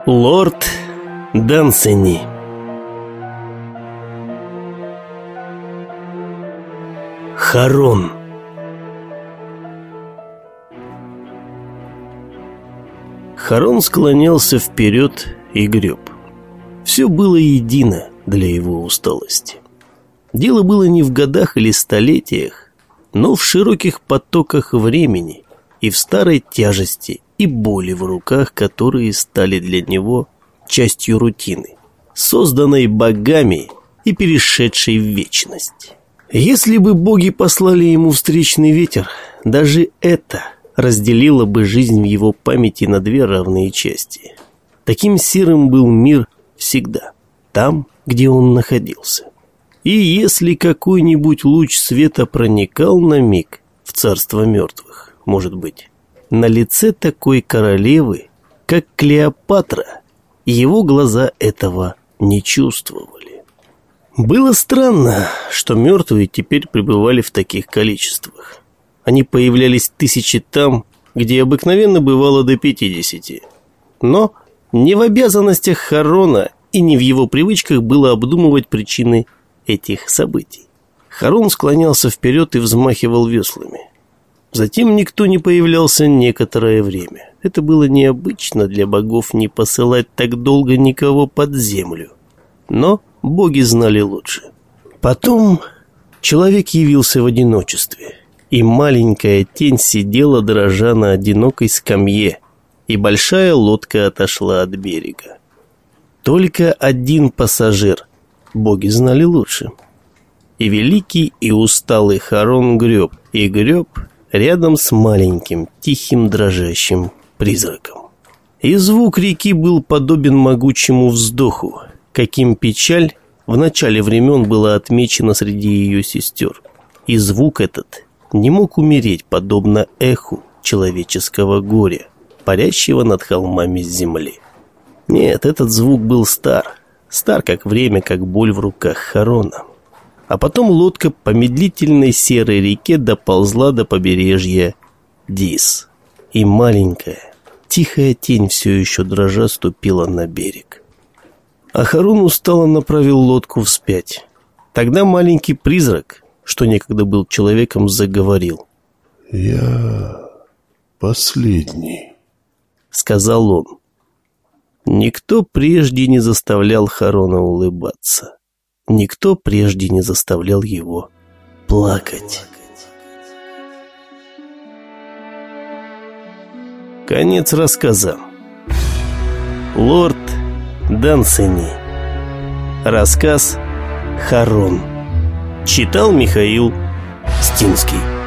Лорд Дансени. Харон. Харон склонялся вперед и греб. Все было едино для его усталости. Дело было не в годах или столетиях, но в широких потоках времени и в старой тяжести и боли в руках, которые стали для него частью рутины, созданной богами и перешедшей в вечность. Если бы боги послали ему встречный ветер, даже это разделило бы жизнь в его памяти на две равные части. Таким серым был мир всегда, там, где он находился. И если какой-нибудь луч света проникал на миг в царство мертвых, может быть, на лице такой королевы, как Клеопатра, его глаза этого не чувствовали. Было странно, что мертвые теперь пребывали в таких количествах. Они появлялись тысячи там, где обыкновенно бывало до 50. Но не в обязанностях Харона и не в его привычках было обдумывать причины этих событий. Харон склонялся вперед и взмахивал веслами. Затем никто не появлялся некоторое время. Это было необычно для богов не посылать так долго никого под землю. Но боги знали лучше. Потом человек явился в одиночестве, и маленькая тень сидела, дрожа на одинокой скамье, и большая лодка отошла от берега. Только один пассажир, боги знали лучше. И великий и усталый Харон греб, и греб рядом с маленьким, тихим, дрожащим призраком. И звук реки был подобен могучему вздоху, каким печаль в начале времен была отмечена среди ее сестер. И звук этот не мог умереть, подобно эху человеческого горя, парящего над холмами земли. Нет, этот звук был стар как время, как боль в руках Харона. А потом лодка по медлительной серой реке доползла до побережья Дис, и маленькая, тихая тень все еще дрожа ступила на берег. А Харон устало направил лодку вспять. Тогда маленький призрак, что некогда был человеком, заговорил. «Я последний», — сказал он. Никто прежде не заставлял Харона улыбаться. Никто прежде не заставлял его плакать. Конец рассказа. Лорд Дансени. Рассказ «Харон». Читал Михаил Стинский.